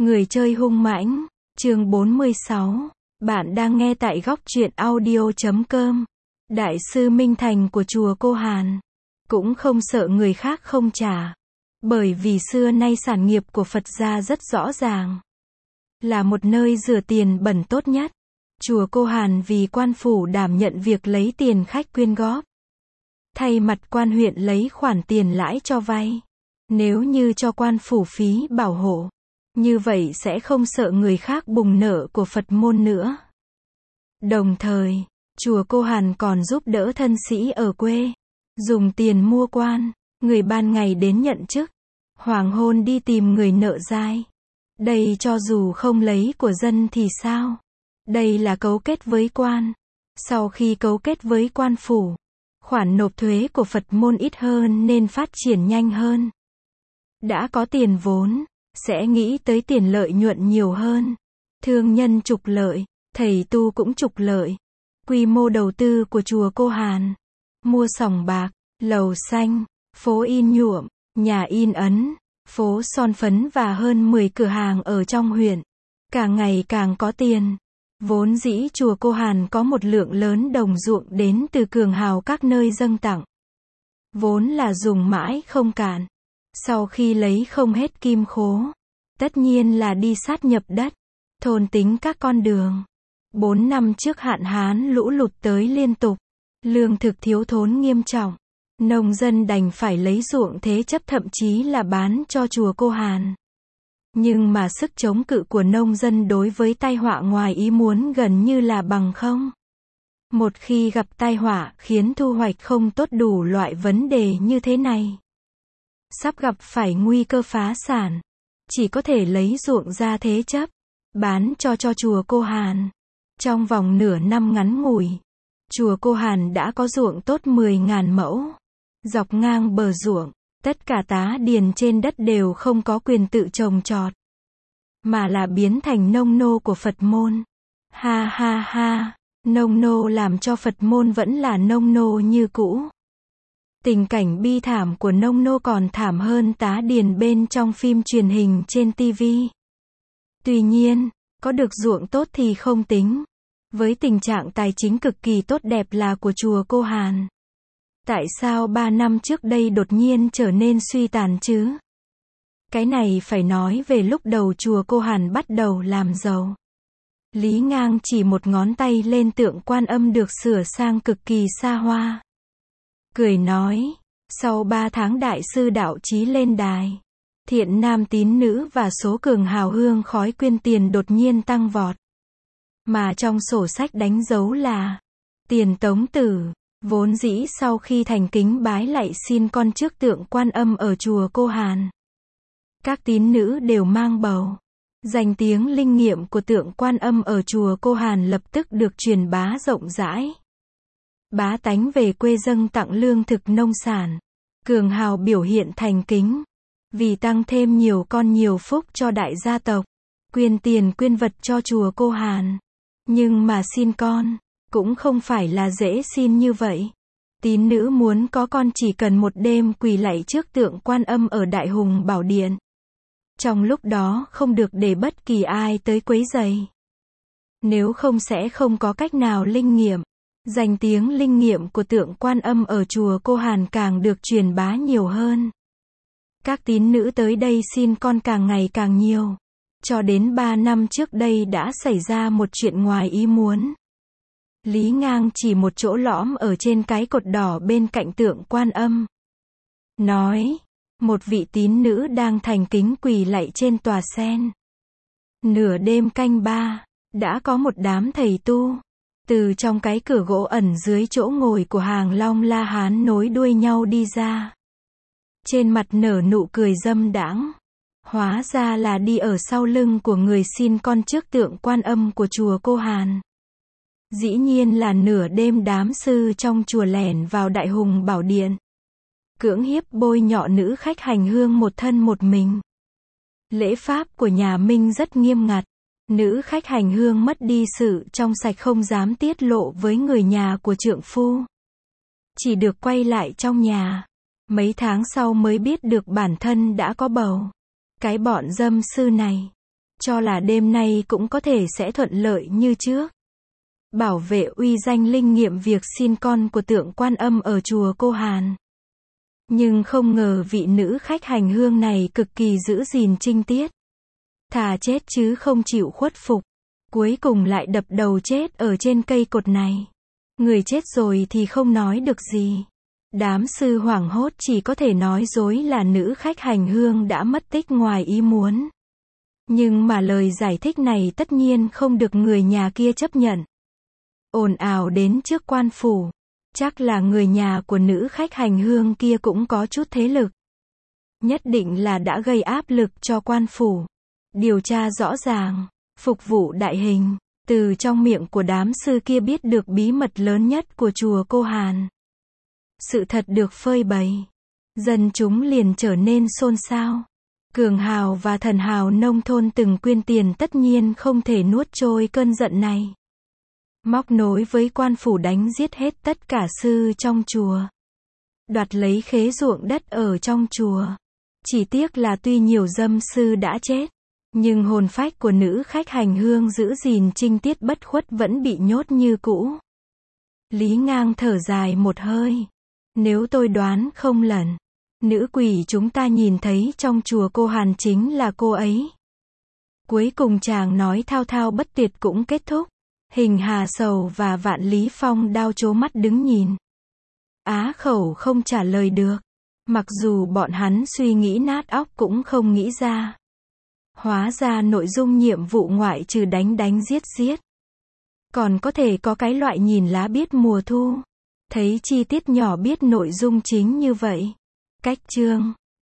Người chơi hung mãnh, chương 46. Bạn đang nghe tại góc truyện audio.com. Đại sư Minh Thành của chùa Cô Hàn cũng không sợ người khác không trả. Bởi vì xưa nay sản nghiệp của Phật gia rất rõ ràng. Là một nơi rửa tiền bẩn tốt nhất. Chùa Cô Hàn vì quan phủ đảm nhận việc lấy tiền khách quyên góp. Thay mặt quan huyện lấy khoản tiền lãi cho vay. Nếu như cho quan phủ phí bảo hộ, như vậy sẽ không sợ người khác bùng nợ của Phật môn nữa. Đồng thời, chùa Cô Hàn còn giúp đỡ thân sĩ ở quê. Dùng tiền mua quan, người ban ngày đến nhận chức. Hoàng hôn đi tìm người nợ dai. Đây cho dù không lấy của dân thì sao? Đây là cấu kết với quan. Sau khi cấu kết với quan phủ, khoản nộp thuế của Phật môn ít hơn nên phát triển nhanh hơn. Đã có tiền vốn, sẽ nghĩ tới tiền lợi nhuận nhiều hơn. Thương nhân trục lợi, thầy tu cũng trục lợi. Quy mô đầu tư của chùa Cô Hàn: mua sòng bạc, lầu xanh, phố in nhuộm, nhà in ấn, phố son phấn và hơn 10 cửa hàng ở trong huyện. Càng ngày càng có tiền. Vốn dĩ chùa Cô Hàn có một lượng lớn đồng ruộng đến từ cường hào các nơi dâng tặng. Vốn là dùng mãi không cạn. Sau khi lấy không hết kim khố, tất nhiên là đi sát nhập đất, thôn tính các con đường. 4 năm trước hạn hán lũ lụt tới liên tục, lương thực thiếu thốn nghiêm trọng. Nông dân đành phải lấy ruộng thế chấp, thậm chí là bán cho chùa Cô Hàn. Nhưng mà sức chống cự của nông dân đối với tai họa ngoài ý muốn gần như là bằng không. Một khi gặp tai họa khiến thu hoạch không tốt, đủ loại vấn đề như thế này, sắp gặp phải nguy cơ phá sản, chỉ có thể lấy ruộng ra thế chấp, bán cho chùa Cô Hàn. Trong vòng nửa năm ngắn ngủi, chùa Cô Hàn đã có ruộng tốt 10.000 mẫu. Dọc ngang bờ ruộng, tất cả tá điền trên đất đều không có quyền tự trồng trọt, mà là biến thành nông nô của Phật môn. Ha ha ha, nông nô làm cho Phật môn vẫn là nông nô như cũ. Tình cảnh bi thảm của nông nô còn thảm hơn tá điền bên trong phim truyền hình trên TV. Tuy nhiên, có được ruộng tốt thì không tính. Với tình trạng tài chính cực kỳ tốt đẹp là của chùa Cô Hàn, tại sao 3 năm trước đây đột nhiên trở nên suy tàn chứ? Cái này phải nói về lúc đầu chùa Cô Hàn bắt đầu làm giàu. Lý Ngang chỉ một ngón tay lên tượng Quan Âm được sửa sang cực kỳ xa hoa. Cười nói, sau 3 tháng đại sư đạo trí lên đài, thiện nam tín nữ và số cường hào hương khói quyên tiền đột nhiên tăng vọt. Mà trong sổ sách đánh dấu là tiền tống tử. Vốn dĩ sau khi thành kính bái lạy xin con trước tượng Quan Âm ở chùa Cô Hàn, các tín nữ đều mang bầu. Danh tiếng linh nghiệm của tượng Quan Âm ở chùa Cô Hàn lập tức được truyền bá rộng rãi. Bá tánh về quê dâng tặng lương thực nông sản. Cường hào biểu hiện thành kính, vì tăng thêm nhiều con nhiều phúc cho đại gia tộc. Quyên tiền quyên vật cho chùa Cô Hàn. Nhưng mà xin con cũng không phải là dễ xin như vậy. Tín nữ muốn có con chỉ cần một đêm quỳ lạy trước tượng Quan Âm ở Đại Hùng Bảo Điện. Trong lúc đó không được để bất kỳ ai tới quấy rầy. Nếu không sẽ không có cách nào linh nghiệm. Danh tiếng linh nghiệm của tượng Quan Âm ở chùa Cô Hàn càng được truyền bá nhiều hơn. Các tín nữ tới đây xin con càng ngày càng nhiều. Cho đến 3 năm trước đây đã xảy ra một chuyện ngoài ý muốn. Lý Ngang chỉ một chỗ lõm ở trên cái cột đỏ bên cạnh tượng Quan Âm, nói, một vị tín nữ đang thành kính quỳ lạy trên tòa sen. Nửa đêm canh 3, đã có một đám thầy tu, từ trong cái cửa gỗ ẩn dưới chỗ ngồi của hàng Long La Hán nối đuôi nhau đi ra. Trên mặt nở nụ cười dâm đãng. Hóa ra là đi ở sau lưng của người xin con trước tượng Quan Âm của chùa Cô Hàn. Dĩ nhiên là nửa đêm đám sư trong chùa lẻn vào Đại Hùng Bảo Điện, cưỡng hiếp bôi nhọ nữ khách hành hương một thân một mình. Lễ pháp của nhà Minh rất nghiêm ngặt. Nữ khách hành hương mất đi sự trong sạch không dám tiết lộ với người nhà của trượng phu. Chỉ được quay lại trong nhà. Mấy tháng sau mới biết được bản thân đã có bầu. Cái bọn dâm sư này cho là đêm nay cũng có thể sẽ thuận lợi như trước. Bảo vệ uy danh linh nghiệm việc xin con của tượng Quan Âm ở chùa Cô Hàn. Nhưng không ngờ vị nữ khách hành hương này cực kỳ giữ gìn trinh tiết. Thà chết chứ không chịu khuất phục. Cuối cùng lại đập đầu chết ở trên cây cột này. Người chết rồi thì không nói được gì. Đám sư hoảng hốt chỉ có thể nói dối là nữ khách hành hương đã mất tích ngoài ý muốn. Nhưng mà lời giải thích này tất nhiên không được người nhà kia chấp nhận. Ồn ào đến trước quan phủ. Chắc là người nhà của nữ khách hành hương kia cũng có chút thế lực. Nhất định là đã gây áp lực cho quan phủ. Điều tra rõ ràng, phục vụ đại hình. Từ trong miệng của đám sư kia biết được bí mật lớn nhất của chùa Cô Hàn. Sự thật được phơi bày. Dân chúng liền trở nên xôn xao. Cường hào và thần hào nông thôn từng quyên tiền tất nhiên không thể nuốt trôi cơn giận này. Móc nối với quan phủ đánh giết hết tất cả sư trong chùa. Đoạt lấy khế ruộng đất ở trong chùa. Chỉ tiếc là tuy nhiều dâm sư đã chết, nhưng hồn phách của nữ khách hành hương giữ gìn trinh tiết bất khuất vẫn bị nhốt như cũ. Lý Ngang thở dài một hơi. Nếu tôi đoán không lầm, nữ quỷ chúng ta nhìn thấy trong chùa Cô Hàn chính là cô ấy. Cuối cùng chàng nói thao thao bất tuyệt cũng kết thúc. Hình Hà Sầu và Vạn Lý Phong đao trố mắt đứng nhìn. Á khẩu không trả lời được. Mặc dù bọn hắn suy nghĩ nát óc cũng không nghĩ ra. Hóa ra nội dung nhiệm vụ ngoại trừ đánh giết giết. Còn có thể có cái loại nhìn lá biết mùa thu. Thấy chi tiết nhỏ biết nội dung chính như vậy. Cách chương